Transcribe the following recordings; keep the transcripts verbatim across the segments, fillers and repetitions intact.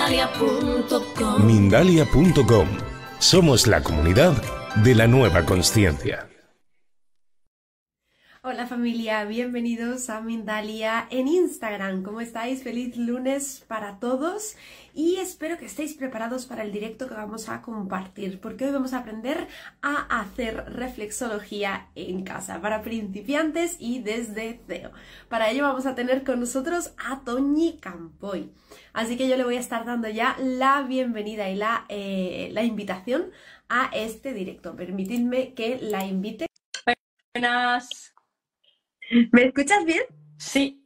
Mindalia punto com. Mindalia punto com. Somos la comunidad de la nueva consciencia. Hola familia, bienvenidos a Mindalia en Instagram. ¿Cómo estáis? Feliz lunes para todos y espero que estéis preparados para el directo que vamos a compartir, porque hoy vamos a aprender a hacer reflexología en casa para principiantes y desde cero. Para ello vamos a tener con nosotros a Toñi Campoy. Así que yo le voy a estar dando ya la bienvenida y la, eh, la invitación a este directo. Permitidme que la invite. Buenas. ¿Me escuchas bien? Sí.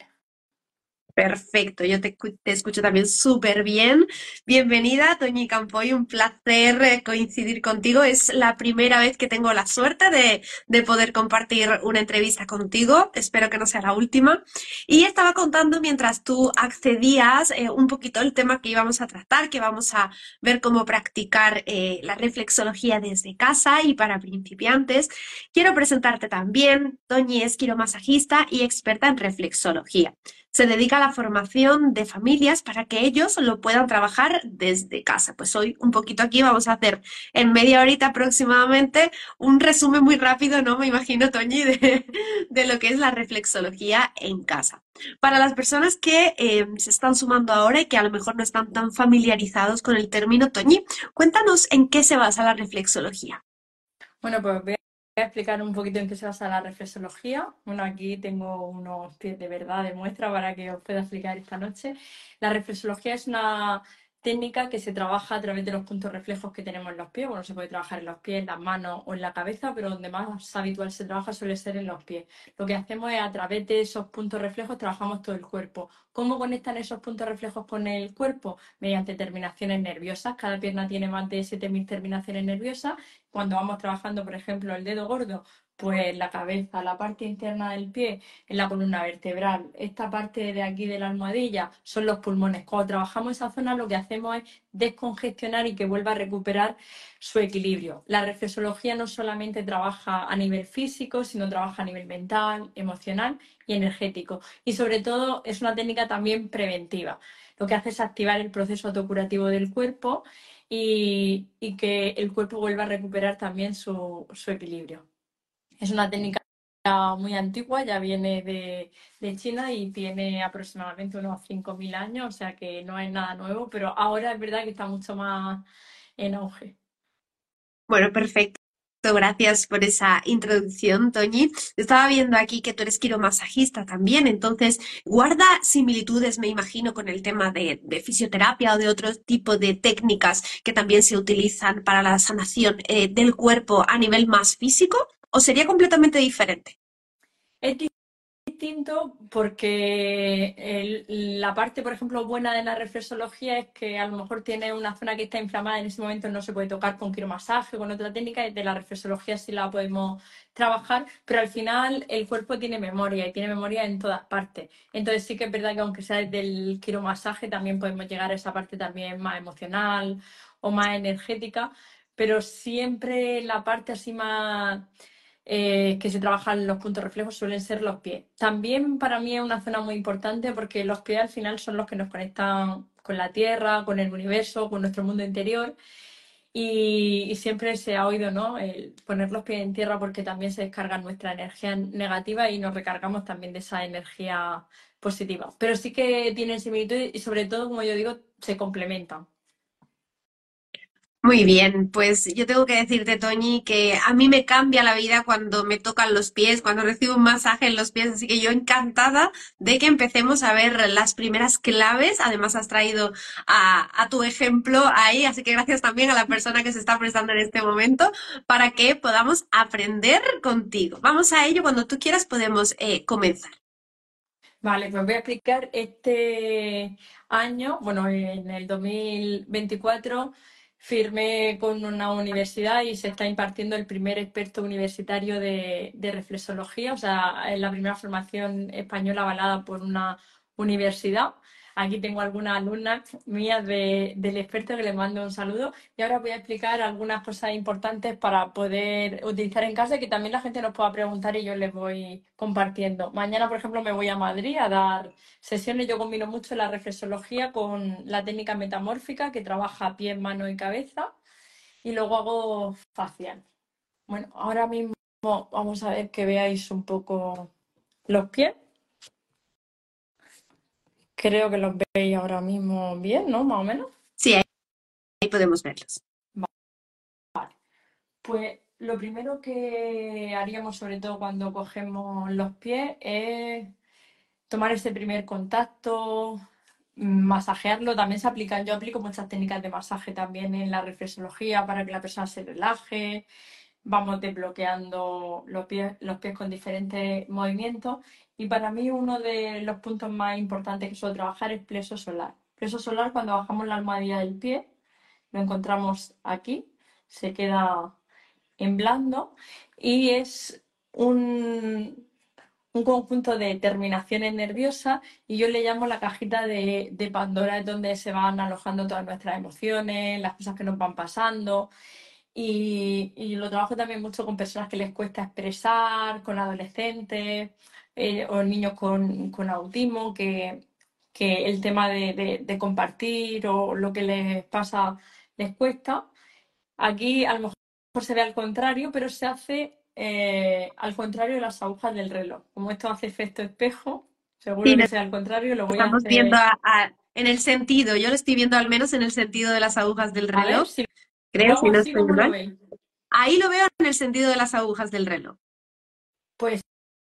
Perfecto, yo te, te escucho también súper bien. Bienvenida, Toñi Campoy, un placer eh, coincidir contigo. Es la primera vez que tengo la suerte de, de poder compartir una entrevista contigo. Espero que no sea la última. Y estaba contando mientras tú accedías eh, un poquito el tema que íbamos a tratar, que vamos a ver cómo practicar eh, la reflexología desde casa y para principiantes. Quiero presentarte también. Toñi es quiromasajista y experta en reflexología. Se dedica a la formación de familias para que ellos lo puedan trabajar desde casa. Pues hoy un poquito aquí vamos a hacer en media horita aproximadamente un resumen muy rápido, ¿no? Me imagino, Toñi, de, de lo que es la reflexología en casa. Para las personas que eh, se están sumando ahora y que a lo mejor no están tan familiarizados con el término, Toñi, cuéntanos en qué se basa la reflexología. Bueno, pues voy a explicar un poquito en qué se basa la reflexología. Bueno, aquí tengo unos pies de verdad de muestra para que os pueda explicar esta noche. La reflexología es una técnica que se trabaja a través de los puntos reflejos que tenemos en los pies. Bueno, se puede trabajar en los pies, en las manos o en la cabeza, pero donde más habitual se trabaja suele ser en los pies. Lo que hacemos es, a través de esos puntos reflejos, trabajamos todo el cuerpo. ¿Cómo conectan esos puntos reflejos con el cuerpo? Mediante terminaciones nerviosas. Cada pierna tiene más de siete mil terminaciones nerviosas. Cuando vamos trabajando, por ejemplo, el dedo gordo, pues la cabeza, la parte interna del pie, en la columna vertebral, esta parte de aquí de la almohadilla son los pulmones. Cuando trabajamos esa zona, lo que hacemos es descongestionar y que vuelva a recuperar su equilibrio. La reflexología no solamente trabaja a nivel físico, sino trabaja a nivel mental, emocional y energético. Y sobre todo es una técnica también preventiva. Lo que hace es activar el proceso autocurativo del cuerpo y, y que el cuerpo vuelva a recuperar también su, su equilibrio. Es una técnica muy antigua, ya viene de, de China y tiene aproximadamente unos cinco mil años, o sea que no es nada nuevo, pero ahora es verdad que está mucho más en auge. Bueno, perfecto. Gracias por esa introducción, Toñi. Estaba viendo aquí que tú eres quiromasajista también, entonces guarda similitudes, me imagino, con el tema de, de fisioterapia o de otro tipo de técnicas que también se utilizan para la sanación eh, del cuerpo a nivel más físico, ¿o sería completamente diferente? Es distinto porque el, la parte, por ejemplo, buena de la reflexología es que a lo mejor tiene una zona que está inflamada, en ese momento no se puede tocar con quiromasaje o con otra técnica, y de la reflexología sí la podemos trabajar, pero al final el cuerpo tiene memoria y tiene memoria en todas partes. Entonces sí que es verdad que aunque sea desde el quiromasaje también podemos llegar a esa parte también más emocional o más energética, pero siempre la parte así más eh, que se trabajan los puntos reflejos suelen ser los pies. También para mí es una zona muy importante porque los pies al final son los que nos conectan con la tierra, con el universo, con nuestro mundo interior. Y, y siempre se ha oído, ¿no?, el poner los pies en tierra porque también se descarga nuestra energía negativa y nos recargamos también de esa energía positiva. Pero sí que tienen similitud y sobre todo, como yo digo, se complementan. Muy bien, pues yo tengo que decirte, Toñi, que a mí me cambia la vida cuando me tocan los pies, cuando recibo un masaje en los pies, así que yo encantada de que empecemos a ver las primeras claves. Además has traído a, a tu ejemplo ahí, así que gracias también a la persona que se está prestando en este momento para que podamos aprender contigo. Vamos a ello, cuando tú quieras podemos eh, comenzar. Vale, pues voy a explicar este año, bueno, en el dos mil veinticuatro firmé con una universidad y se está impartiendo el primer experto universitario de, de reflexología, o sea, es la primera formación española avalada por una universidad. Aquí tengo algunas alumnas mías de, del experto que les mando un saludo y ahora voy a explicar algunas cosas importantes para poder utilizar en casa y que también la gente nos pueda preguntar y yo les voy compartiendo. Mañana, por ejemplo, me voy a Madrid a dar sesiones. Yo combino mucho la reflexología con la técnica metamórfica que trabaja pie, mano y cabeza y luego hago facial. Bueno, ahora mismo vamos a ver que veáis un poco los pies. Creo que los veis ahora mismo bien, ¿no? Más o menos. Sí, ahí, ahí podemos verlos. Vale. Pues lo primero que haríamos, sobre todo cuando cogemos los pies, es tomar ese primer contacto, masajearlo. También se aplican, yo aplico muchas técnicas de masaje también en la reflexología para que la persona se relaje. Vamos desbloqueando los pies, los pies con diferentes movimientos. Y para mí uno de los puntos más importantes que suelo trabajar es plexo solar. Plexo solar, cuando bajamos la almohadilla del pie, lo encontramos aquí, se queda en blando y es un, un conjunto de terminaciones nerviosas y yo le llamo la cajita de, de Pandora, es donde se van alojando todas nuestras emociones, las cosas que nos van pasando. Y, y lo trabajo también mucho con personas que les cuesta expresar, con adolescentes eh, o niños con, con autismo, que, que el tema de, de- de compartir o lo que les pasa les cuesta. Aquí a lo mejor se ve al contrario, pero se hace eh, al contrario de las agujas del reloj. Como esto hace efecto espejo, seguro Sí, que lo sea al contrario, lo voy a estamos viendo hacer. a- a- en el sentido, yo lo estoy viendo al menos en el sentido de las agujas del A ver reloj, si lo creo, hago si no así, estoy ¿cómo lo mal. veis? Ahí lo veo en el sentido de las agujas del reloj. Pues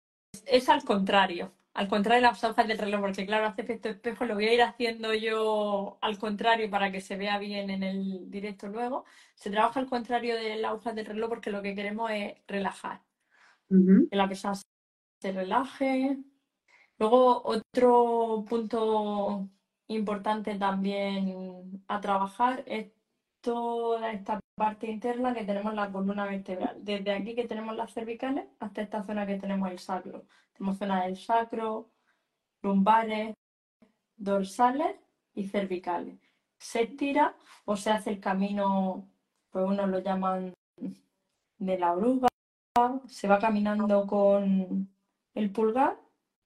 es al contrario, al contrario de las agujas del reloj, porque claro, hace efecto espejo, lo voy a ir haciendo yo al contrario para que se vea bien en el directo luego. Se trabaja al contrario de las agujas del reloj porque lo que queremos es relajar, Ujú. que la persona se relaje. Luego, otro punto importante también a trabajar es toda esta parte interna que tenemos la columna vertebral. Desde aquí que tenemos las cervicales hasta esta zona que tenemos el sacro. Tenemos zona del sacro, lumbares, dorsales y cervicales. Se estira o se hace el camino, pues unos lo llaman de la oruga, se va caminando con el pulgar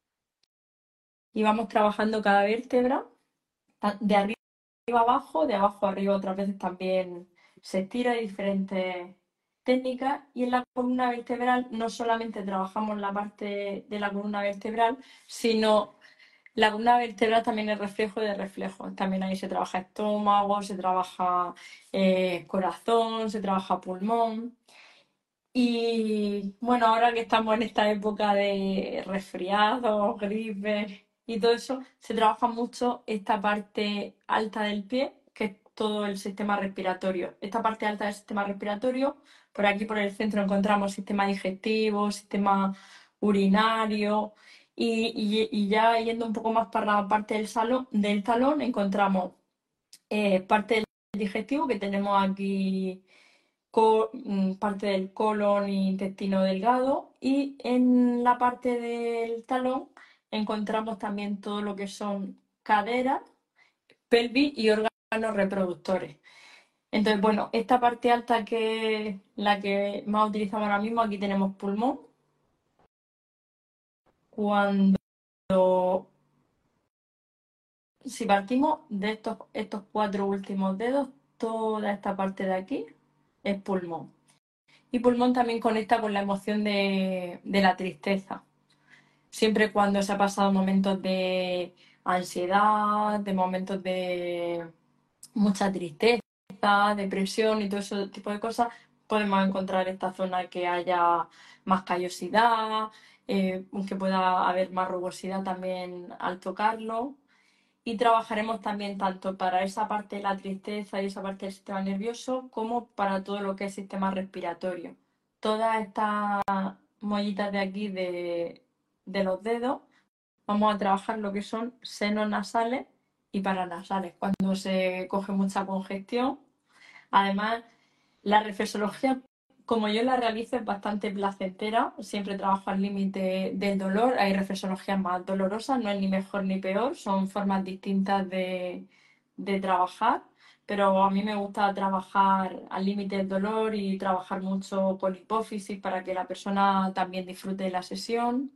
y vamos trabajando cada vértebra de arriba abajo, de abajo arriba. Otras veces también se estira, hay diferentes técnicas. Y en la columna vertebral no solamente trabajamos la parte de la columna vertebral, sino la columna vertebral también es reflejo de reflejo. También ahí se trabaja estómago, se trabaja eh, corazón, se trabaja pulmón. Y bueno, ahora que estamos en esta época de resfriados, gripes y todo eso, se trabaja mucho esta parte alta del pie, que es todo el sistema respiratorio. Esta parte alta del sistema respiratorio, por aquí por el centro encontramos sistema digestivo, sistema urinario y, y- y ya yendo un poco más para la parte del, salón, del talón encontramos eh, parte del digestivo que tenemos aquí co- mm, parte del colon e intestino delgado y en la parte del talón encontramos también todo lo que son caderas, pelvis y órganos reproductores. Entonces, bueno, esta parte alta que es la que más utilizamos ahora mismo, aquí tenemos pulmón. Cuando, si partimos de estos, estos cuatro últimos dedos, toda esta parte de aquí es pulmón. Y pulmón también conecta con la emoción de, de la tristeza. Siempre cuando se ha pasado momentos de ansiedad, de momentos de mucha tristeza, depresión y todo ese tipo de cosas, podemos encontrar esta zona que haya más callosidad, eh, que pueda haber más rugosidad también al tocarlo. Y trabajaremos también tanto para esa parte de la tristeza y esa parte del sistema nervioso como para todo lo que es sistema respiratorio. Todas estas mollitas de aquí de, de los dedos vamos a trabajar lo que son senos nasales y paranasales. Cuando se coge mucha congestión, además, la reflexología como yo la realizo es bastante placentera, siempre trabajo al límite del dolor, hay reflexologías más dolorosas, no es ni mejor ni peor, son formas distintas de, de trabajar, pero a mí me gusta trabajar al límite del dolor y trabajar mucho con hipófisis para que la persona también disfrute de la sesión.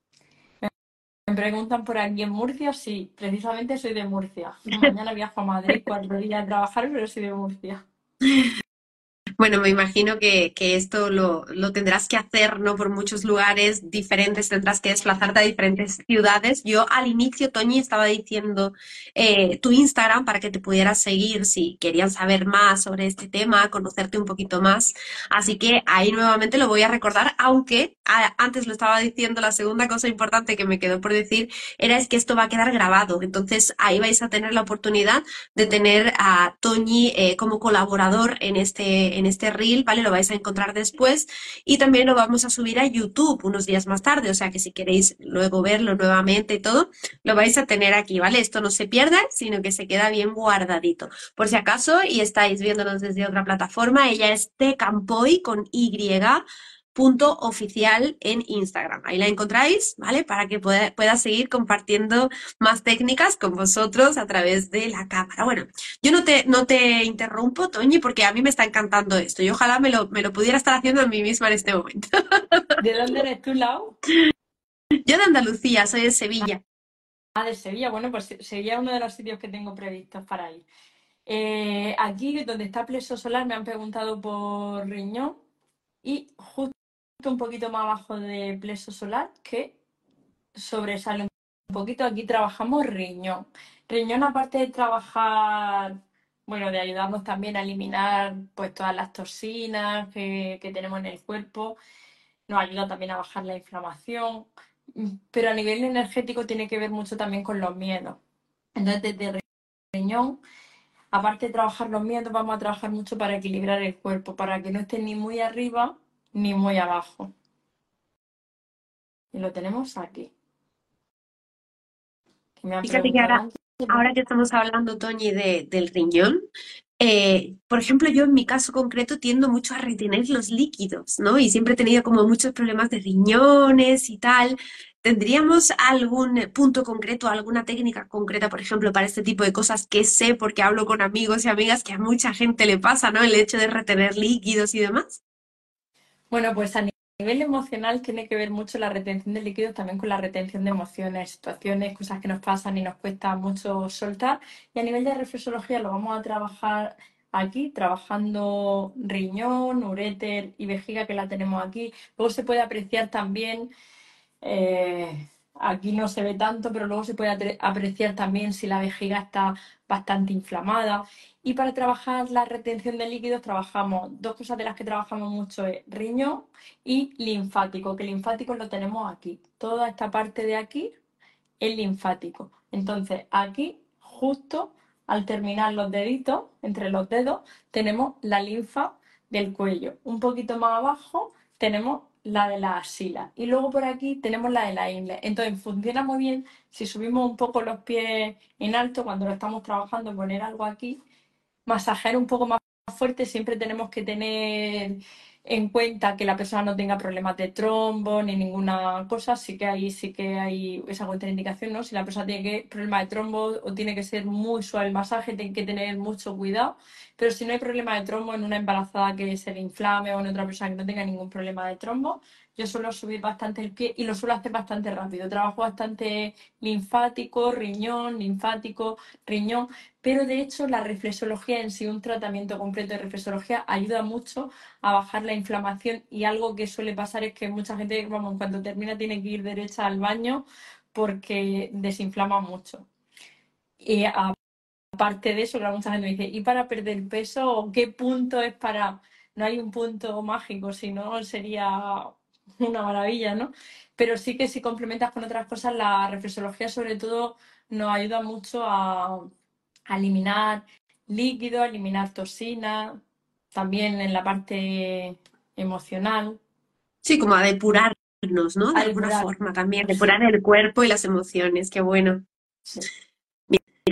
Me preguntan por aquí en Murcia, sí, precisamente soy de Murcia. Mañana viajo a Madrid cuatro días a trabajar, pero soy de Murcia. Bueno, me imagino que, que esto lo, lo tendrás que hacer, ¿no? Por muchos lugares diferentes, tendrás que desplazarte a diferentes ciudades. Yo al inicio, Toñi, estaba diciendo eh, tu Instagram para que te pudieras seguir si querían saber más sobre este tema, conocerte un poquito más. Así que ahí nuevamente lo voy a recordar, aunque a- antes lo estaba diciendo, la segunda cosa importante que me quedó por decir era es que esto va a quedar grabado. Entonces ahí vais a tener la oportunidad de tener a Toñi eh, como colaborador en este, en este reel, ¿vale? Lo vais a encontrar después y también lo vamos a subir a YouTube unos días más tarde, o sea que si queréis luego verlo nuevamente y todo, lo vais a tener aquí, ¿vale? Esto no se pierde, sino que se queda bien guardadito. Por si acaso y estáis viéndonos desde otra plataforma, ella es Tecampoy con Y, punto oficial en Instagram. Ahí la encontráis, ¿vale? Para que pueda, pueda seguir compartiendo más técnicas con vosotros a través de la cámara. Bueno, yo no te, no te interrumpo, Toñi, porque a mí me está encantando esto. Yo ojalá me lo, me lo pudiera estar haciendo a mí misma en este momento. ¿De dónde eres tú, Lau? Yo de Andalucía, soy de Sevilla. Ah, de Sevilla. Bueno, pues Sevilla es uno de los sitios que tengo previstos para ir. Eh, aquí, donde está plexo solar, me han preguntado por riñón y justo un poquito más abajo de plexo solar, que sobresale un poquito, aquí trabajamos riñón. Riñón, aparte de trabajar, bueno, de ayudarnos también a eliminar pues todas las toxinas que, que tenemos en el cuerpo, nos ayuda también a bajar la inflamación, pero a nivel energético tiene que ver mucho también con los miedos. Entonces, desde riñón, aparte de trabajar los miedos, vamos a trabajar mucho para equilibrar el cuerpo, para que no esté ni muy arriba ni muy abajo. Y lo tenemos aquí. Que me han Fíjate que preguntado ahora, antes. ahora que estamos hablando, Toñi, de, del riñón, eh, por ejemplo, yo en mi caso concreto tiendo mucho a retener los líquidos, ¿no? Y siempre he tenido como muchos problemas de riñones y tal. ¿Tendríamos algún punto concreto, alguna técnica concreta, por ejemplo, para este tipo de cosas que sé porque hablo con amigos y amigas que a mucha gente le pasa, ¿no? El hecho de retener líquidos y demás. Bueno, pues a nivel emocional tiene que ver mucho la retención de líquidos también con la retención de emociones, situaciones, cosas que nos pasan y nos cuesta mucho soltar. Y a nivel de reflexología lo vamos a trabajar aquí, trabajando riñón, uréter y vejiga, que la tenemos aquí. Luego se puede apreciar también, eh, aquí no se ve tanto, pero luego se puede apreciar también si la vejiga está bastante inflamada. Y para trabajar la retención de líquidos trabajamos, dos cosas de las que trabajamos mucho es riñón y linfático, que el linfático lo tenemos aquí. Toda esta parte de aquí es linfático. Entonces aquí, justo al terminar los deditos, entre los dedos, tenemos la linfa del cuello. Un poquito más abajo tenemos la de la axila y luego por aquí tenemos la de la ingle. Entonces funciona muy bien si subimos un poco los pies en alto cuando lo estamos trabajando, poner algo aquí, masajear un poco más fuerte. Siempre tenemos que tener en cuenta que la persona no tenga problemas de trombo ni ninguna cosa. Sí que hay, sí que hay esa contraindicación, ¿no? Si la persona tiene que, problemas de trombo o tiene que ser muy suave el masaje, tiene que tener mucho cuidado. Pero si no hay problema de trombo en una embarazada que se le inflame o en otra persona que no tenga ningún problema de trombo, yo suelo subir bastante el pie y lo suelo hacer bastante rápido. Trabajo bastante linfático, riñón, linfático, riñón. Pero de hecho la reflexología en sí, un tratamiento completo de reflexología, ayuda mucho a bajar la inflamación, y algo que suele pasar es que mucha gente, vamos, cuando termina tiene que ir derecha al baño porque desinflama mucho. Y aparte de eso, claro, mucha gente me dice, ¿y para perder peso qué punto es para...? No hay un punto mágico, si no sería una maravilla, ¿no? Pero sí que si complementas con otras cosas, la reflexología sobre todo nos ayuda mucho a a eliminar líquidos, a eliminar toxinas, también en la parte emocional, Sí, como a depurarnos, ¿no? De a alguna depurar. forma también, Sí, depurar el cuerpo y las emociones. Qué bueno. sí. Mira,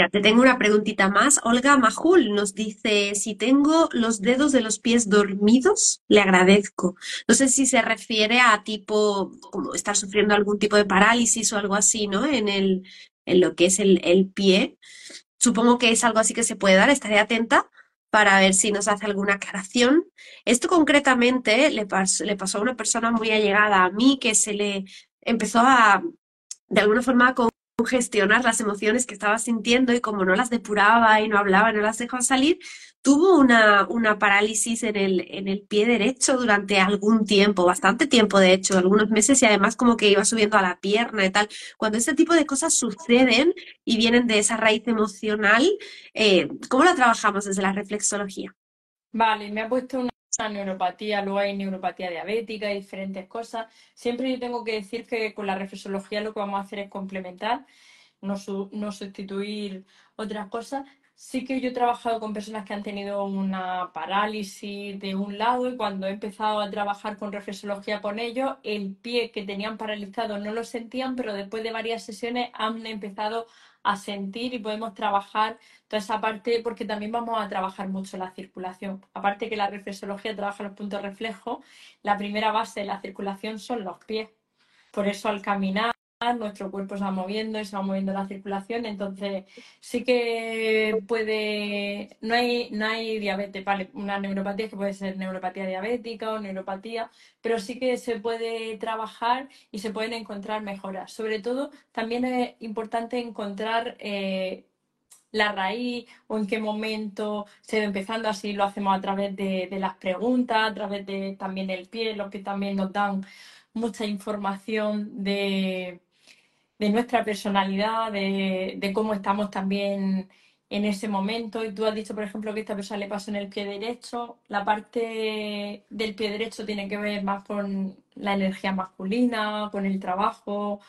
Mira, te tengo una preguntita más. Olga Majul nos dice, si tengo los dedos de los pies dormidos, le agradezco. No sé si se refiere a tipo, como estar sufriendo algún tipo de parálisis o algo así, ¿no? En el, en lo que es el, el pie. Supongo que es algo así que se puede dar. Estaré atenta para ver si nos hace alguna aclaración. Esto concretamente le pasó, le pasó a una persona muy allegada a mí que se le empezó a, de alguna forma, gestionar las emociones que estaba sintiendo y como no las depuraba y no hablaba, no las dejaba salir, tuvo una, una parálisis en el, en el pie derecho durante algún tiempo, bastante tiempo de hecho, algunos meses y además como que iba subiendo a la pierna y tal. Cuando este tipo de cosas suceden y vienen de esa raíz emocional, eh, ¿cómo la trabajamos desde la reflexología? Vale, me ha puesto una, una neuropatía, luego hay neuropatía diabética y diferentes cosas. Siempre yo tengo que decir que con la reflexología lo que vamos a hacer es complementar, no, su- no sustituir otras cosas. Sí que yo he trabajado con personas que han tenido una parálisis de un lado y cuando he empezado a trabajar con reflexología con ellos, el pie que tenían paralizado no lo sentían, pero después de varias sesiones han empezado a sentir y podemos trabajar toda esa parte porque también vamos a trabajar mucho la circulación. Aparte que la reflexología trabaja los puntos reflejos, la primera base de la circulación son los pies. Por eso al caminar nuestro cuerpo se va moviendo y se va moviendo la circulación, entonces sí que puede, no hay, no hay diabetes, vale, una neuropatía que puede ser neuropatía diabética o neuropatía, pero sí que se puede trabajar y se pueden encontrar mejoras. Sobre todo, también es importante encontrar eh, la raíz o en qué momento se va empezando, así lo hacemos a través de, de las preguntas, a través de también el pie, los que también nos dan mucha información de, de nuestra personalidad, de, de cómo estamos también en ese momento. Y tú has dicho, por ejemplo, que a esta persona le pasó en el pie derecho. La parte del pie derecho tiene que ver más con la energía masculina, con el trabajo,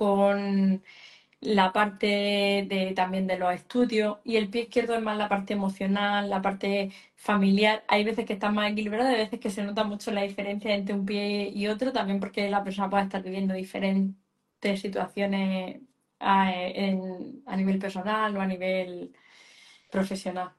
con la parte de, también de los estudios y el pie izquierdo es más la parte emocional, la parte familiar. Hay veces que está más equilibrado, hay veces que se nota mucho la diferencia entre un pie y otro, también porque la persona puede estar viviendo diferentes situaciones a, en- a nivel personal o a nivel profesional.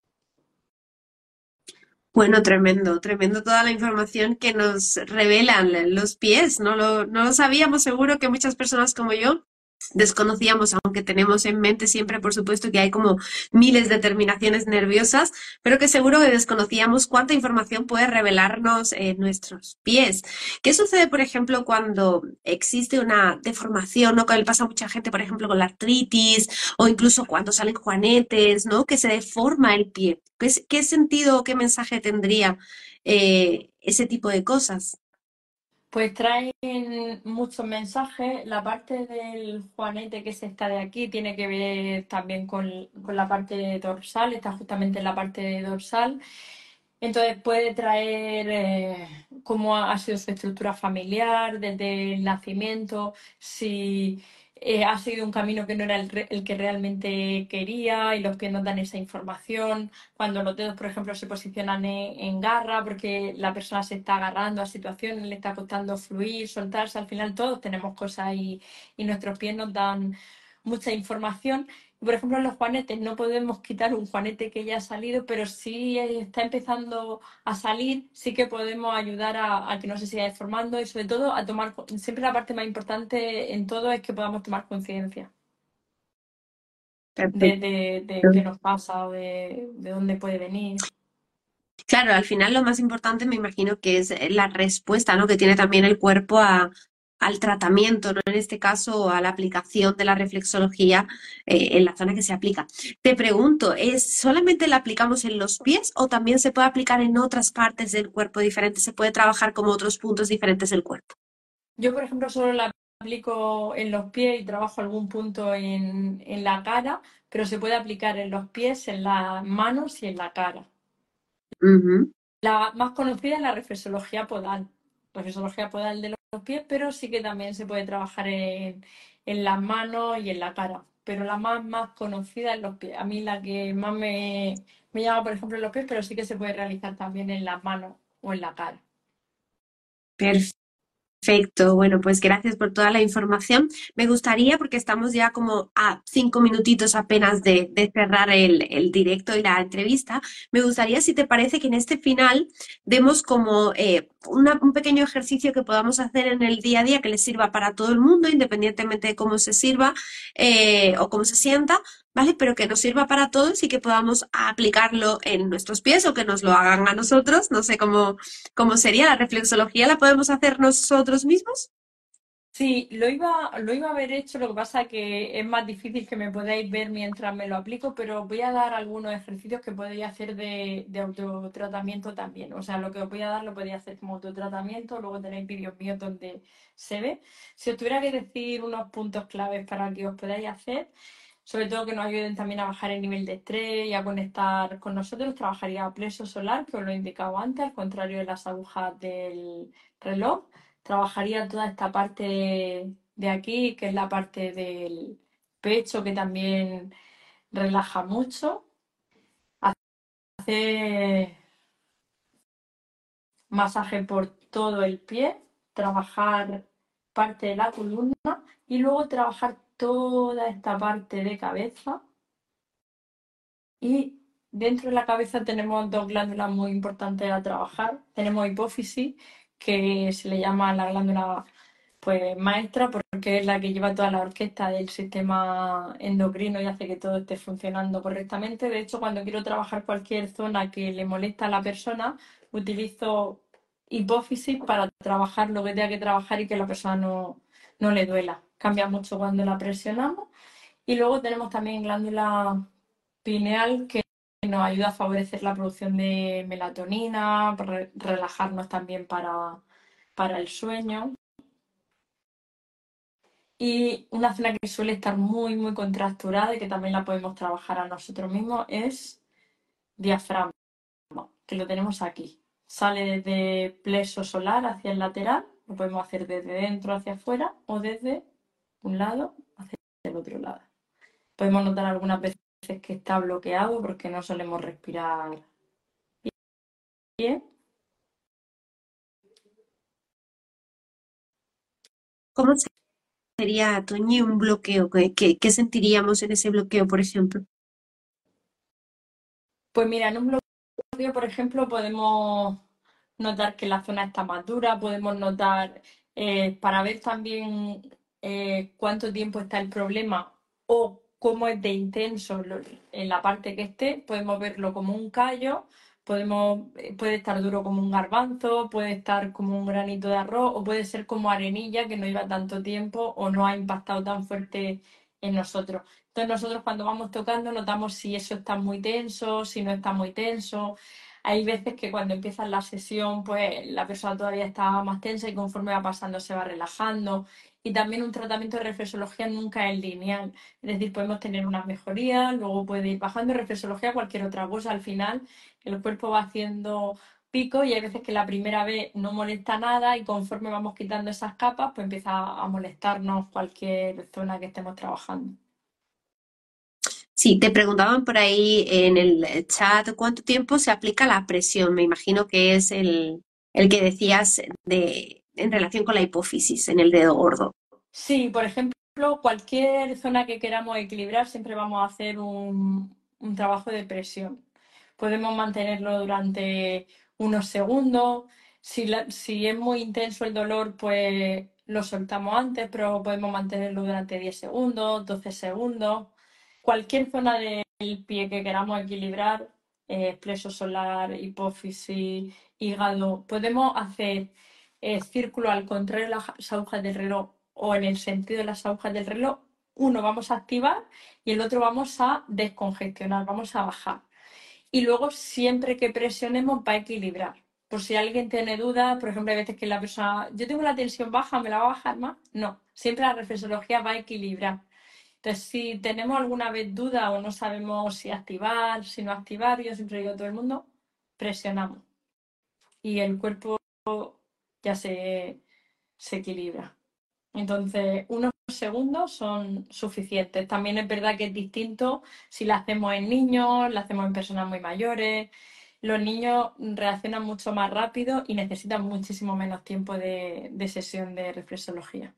Bueno, tremendo, tremendo toda la información que nos revelan los pies. No lo, no lo sabíamos, seguro que muchas personas como yo desconocíamos, aunque tenemos en mente siempre, por supuesto, que hay como miles de terminaciones nerviosas, pero que seguro que desconocíamos cuánta información puede revelarnos en nuestros pies. ¿Qué sucede, por ejemplo, cuando existe una deformación, ¿no? Que le pasa a mucha gente, por ejemplo, con la artritis, o incluso cuando salen juanetes, ¿no? Que se deforma el pie. ¿Qué, qué sentido o qué mensaje tendría eh, ese tipo de cosas? Pues traen muchos mensajes. La parte del juanete, que es esta de aquí, tiene que ver también con, con la parte dorsal, está justamente en la parte dorsal. Entonces puede traer eh, cómo ha, ha sido su estructura familiar desde el nacimiento, si eh, ha sido un camino que no era el, re- el que realmente quería y los pies nos dan esa información. Cuando los dedos, por ejemplo, se posicionan en, en garra porque la persona se está agarrando a situaciones, le está costando fluir, soltarse. Al final todos tenemos cosas y, y nuestros pies nos dan mucha información. Por ejemplo, en los juanetes no podemos quitar un juanete que ya ha salido, pero si está empezando a salir, sí que podemos ayudar a, a que no se siga deformando y sobre todo a tomar, siempre la parte más importante en todo es que podamos tomar conciencia de, Perfecto. de, de qué nos pasa o de, de dónde puede venir. Claro, al final lo más importante me imagino que es eh, la respuesta, ¿no? Que tiene también el cuerpo a, al tratamiento, ¿no? En este caso, a la aplicación de la reflexología eh, en la zona que se aplica. Te pregunto, ¿es solamente la aplicamos en los pies o también se puede aplicar en otras partes del cuerpo diferentes? ¿Se puede trabajar como otros puntos diferentes del cuerpo? Yo, por ejemplo, solo la aplico en los pies y trabajo algún punto en, en la cara, pero se puede aplicar en los pies, en las manos y en la cara. Ujú. La más conocida es la reflexología podal, reflexología podal de los pies, pero sí que también se puede trabajar en, en las manos y en la cara. Pero la más, más conocida es los pies. A mí la que más me, me llama, por ejemplo, en los pies, pero sí que se puede realizar también en las manos o en la cara. Perfecto. Perfecto, bueno, pues gracias por toda la información. Me gustaría, porque estamos ya como a cinco minutitos apenas de, de cerrar el, el directo y la entrevista, me gustaría, si te parece, que en este final demos como eh, una- un pequeño ejercicio que podamos hacer en el día a día que les sirva para todo el mundo, independientemente de cómo se sirva eh, o cómo se sienta, ¿vale? Pero que nos sirva para todos y que podamos aplicarlo en nuestros pies o que nos lo hagan a nosotros, no sé cómo ¿cómo sería la reflexología? ¿La podemos hacer nosotros mismos? Sí, lo iba, lo iba a haber hecho, lo que pasa que es más difícil que me podáis ver mientras me lo aplico, pero voy a dar algunos ejercicios que podéis hacer de, de autotratamiento también. O sea, lo que os voy a dar lo podéis hacer como autotratamiento, luego tenéis vídeos míos donde se ve. Si os tuviera que decir unos puntos claves para que os podáis hacer, sobre todo que nos ayuden también a bajar el nivel de estrés y a conectar con nosotros, trabajaría plexo solar, que os lo he indicado antes, al contrario de las agujas del reloj. Trabajaría toda esta parte de aquí, que es la parte del pecho, que también relaja mucho. Hacer masaje por todo el pie, trabajar parte de la columna y luego trabajar toda esta parte de cabeza. Y dentro de la cabeza tenemos dos glándulas muy importantes a trabajar. Tenemos hipófisis, que se le llama la glándula pues maestra porque es la que lleva toda la orquesta del sistema endocrino y hace que todo esté funcionando correctamente. De hecho, cuando quiero trabajar cualquier zona que le molesta a la persona, utilizo hipófisis para trabajar lo que tenga que trabajar y que la persona no, no le duela. Cambia mucho cuando la presionamos. Y luego tenemos también glándula pineal que nos ayuda a favorecer la producción de melatonina, para relajarnos también para, para el sueño. Y una zona que suele estar muy, muy contracturada y que también la podemos trabajar a nosotros mismos es diafragma, que lo tenemos aquí. Sale desde plexo solar hacia el lateral, lo podemos hacer desde dentro hacia afuera o desde un lado hacia el otro lado. Podemos notar algunas veces que está bloqueado porque no solemos respirar bien. ¿Cómo sería, Toñi, un bloqueo? ¿Qué, qué- qué sentiríamos en ese bloqueo, por ejemplo? Pues mira, en un bloqueo, por ejemplo, podemos notar que la zona está más dura, podemos notar, eh, para ver también eh, cuánto tiempo está el problema o cómo es de intenso lo- en la parte que esté, podemos verlo como un callo, podemos, eh, puede estar duro como un garbanzo, puede estar como un granito de arroz o puede ser como arenilla que no lleva tanto tiempo o no ha impactado tan fuerte en nosotros. Entonces nosotros cuando vamos tocando notamos si eso está muy tenso, si no está muy tenso. Hay veces que cuando empieza la sesión, pues la persona todavía está más tensa y conforme va pasando se va relajando. Y también un tratamiento de reflexología nunca es lineal. Es decir, podemos tener unas mejorías, luego puede ir bajando reflexología, cualquier otra cosa. Al final, el cuerpo va haciendo pico y hay veces que la primera vez no molesta nada y conforme vamos quitando esas capas, pues empieza a molestarnos cualquier zona que estemos trabajando. Sí, te preguntaban por ahí en el chat cuánto tiempo se aplica la presión. Me imagino que es el, el que decías de, en relación con la hipófisis en el dedo gordo. Sí, por ejemplo, cualquier zona que queramos equilibrar, siempre vamos a hacer un, un trabajo de presión. Podemos mantenerlo durante unos segundos. Si, la- si es muy intenso el dolor, pues lo soltamos antes, pero podemos mantenerlo durante diez segundos, doce segundos. Cualquier zona del pie que queramos equilibrar, eh, plexo solar, hipófisis, hígado, podemos hacer eh, círculo al contrario de las agujas del reloj o en el sentido de las agujas del reloj. Uno vamos a activar y el otro vamos a descongestionar, vamos a bajar. Y luego siempre que presionemos va a equilibrar. Por si alguien tiene dudas, por ejemplo, hay veces que la persona, yo tengo la tensión baja, ¿me la va a bajar más? No, siempre la reflexología va a equilibrar. Entonces, si tenemos alguna vez duda o no sabemos si activar, si no activar, yo siempre digo a todo el mundo, presionamos. Y el cuerpo ya se, se equilibra. Entonces, unos segundos son suficientes. También es verdad que es distinto si la hacemos en niños, la hacemos en personas muy mayores. los niños reaccionan mucho más rápido y necesitan muchísimo menos tiempo de, de sesión de reflexología.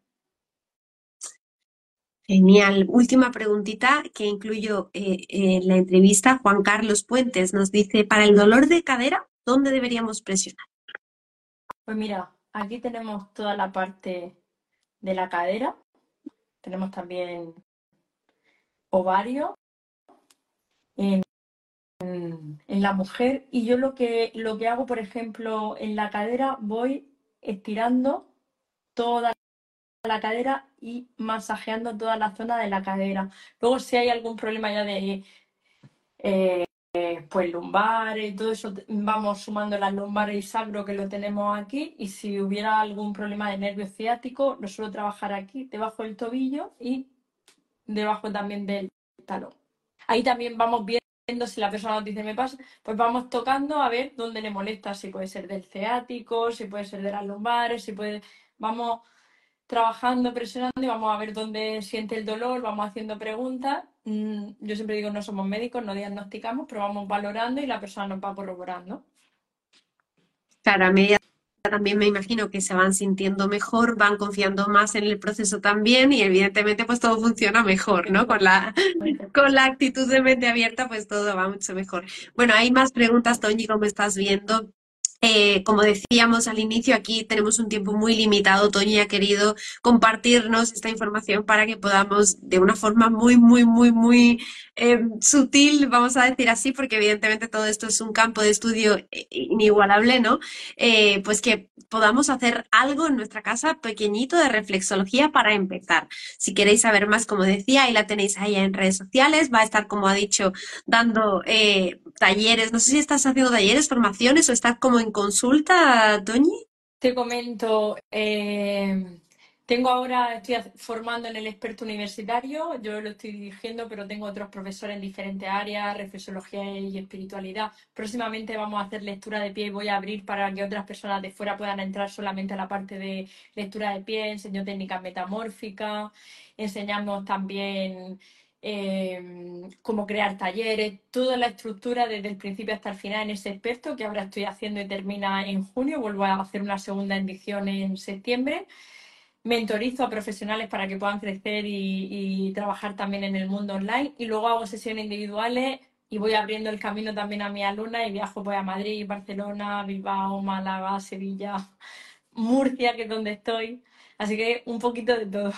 Genial. Última preguntita que incluyo eh, en la entrevista. Juan Carlos Puentes nos dice, para el dolor de cadera, ¿dónde deberíamos presionar? Pues mira, aquí tenemos toda la parte de la cadera, tenemos también ovario en, en la mujer, y yo lo que, lo que hago, por ejemplo, en la cadera, voy estirando toda la cadera y masajeando toda la zona de la cadera. Luego, si hay algún problema ya de eh, pues lumbares, todo eso, vamos sumando las lumbares y sacro, que lo tenemos aquí, y si hubiera algún problema de nervio ciático, lo suelo trabajar aquí, debajo del tobillo y debajo también del talón. Ahí también vamos viendo, si la persona nos dice me pasa, pues vamos tocando a ver dónde le molesta, si puede ser del ciático, si puede ser de las lumbares, si puede, vamos trabajando, presionando, y vamos a ver dónde siente el dolor, vamos haciendo preguntas. Yo siempre digo, no somos médicos, no diagnosticamos, pero vamos valorando y la persona nos va corroborando. Claro, a medida también me imagino que se van sintiendo mejor, van confiando más en el proceso también y evidentemente pues todo funciona mejor, ¿no? Con la, con la actitud de mente abierta pues todo va mucho mejor. Bueno, hay más preguntas, Toñi, como estás viendo. Eh, como decíamos al inicio, aquí tenemos un tiempo muy limitado. Toñi ha querido compartirnos esta información para que podamos, de una forma muy, muy, muy, muy eh, sutil, vamos a decir así, porque evidentemente todo esto es un campo de estudio inigualable, ¿no? Eh, pues que podamos hacer algo en nuestra casa pequeñito de reflexología para empezar. Si queréis saber más, como decía, ahí la tenéis ahí en redes sociales. Va a estar, como ha dicho, dando eh, talleres. No sé si estás haciendo talleres, formaciones o estás como en consulta, Toñi. Te comento, eh, tengo ahora, estoy formando en el experto universitario, yo lo estoy dirigiendo, pero tengo otros profesores en diferentes áreas, reflexología y espiritualidad. Próximamente vamos a hacer lectura de pie y voy a abrir para que otras personas de fuera puedan entrar solamente a la parte de lectura de pie. Enseño técnicas metamórficas, enseñamos también eh, cómo crear talleres, toda la estructura desde el principio hasta el final en ese experto, que ahora estoy haciendo y termina en junio. Vuelvo a hacer una segunda edición en septiembre. Mentorizo a profesionales para que puedan crecer y, y trabajar también en el mundo online, y luego hago sesiones individuales y voy abriendo el camino también a mi alumna, y viajo pues a Madrid, Barcelona, Bilbao, Málaga, Sevilla, Murcia, que es donde estoy. Así que un poquito de todo.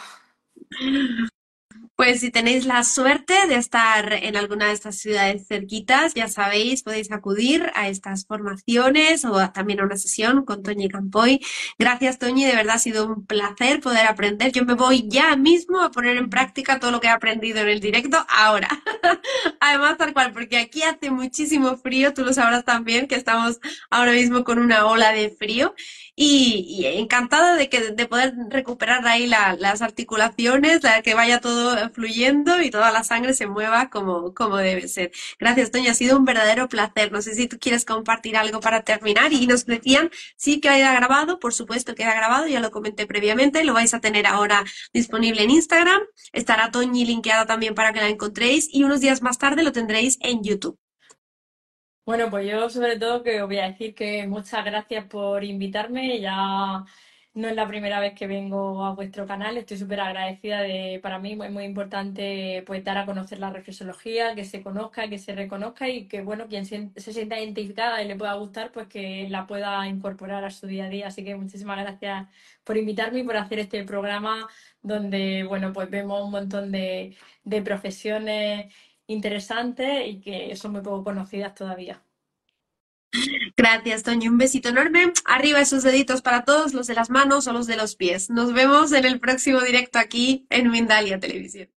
Pues si tenéis la suerte de estar en alguna de estas ciudades cerquitas, ya sabéis, podéis acudir a estas formaciones o a- también a una sesión con Toñi Campoy. Gracias, Toñi, de verdad ha sido un placer poder aprender. Yo me voy ya mismo a poner en práctica todo lo que he aprendido en el directo ahora. Además, tal cual, porque aquí hace muchísimo frío, tú lo sabrás también, que estamos ahora mismo con una ola de frío. Y, y encantada de que de poder recuperar ahí la- las articulaciones, la, que vaya todo fluyendo y toda la sangre se mueva como, como debe ser. Gracias, Toño, ha sido un verdadero placer. No sé si tú quieres compartir algo para terminar. Y nos decían, sí, que queda grabado, por supuesto queda grabado, ya lo comenté previamente, lo vais a tener ahora disponible en Instagram. Estará Toñi linkeada también para que la encontréis y unos días más tarde lo tendréis en YouTube. Bueno, pues yo sobre todo que os voy a decir que muchas gracias por invitarme. Ya no es la primera vez que vengo a vuestro canal. Estoy súper agradecida. De, para mí es muy importante pues dar a conocer la reflexología, que se conozca, que se reconozca, y que bueno, quien se, se sienta identificada y le pueda gustar, pues que la pueda incorporar a su día a día. Así que muchísimas gracias por invitarme y por hacer este programa donde bueno, pues vemos un montón de, de profesiones interesantes y que son muy poco conocidas todavía. Gracias, Toño. Un besito enorme. Arriba esos deditos para todos, los de las manos o los de los pies. Nos vemos en el próximo directo aquí en Mindalia Televisión.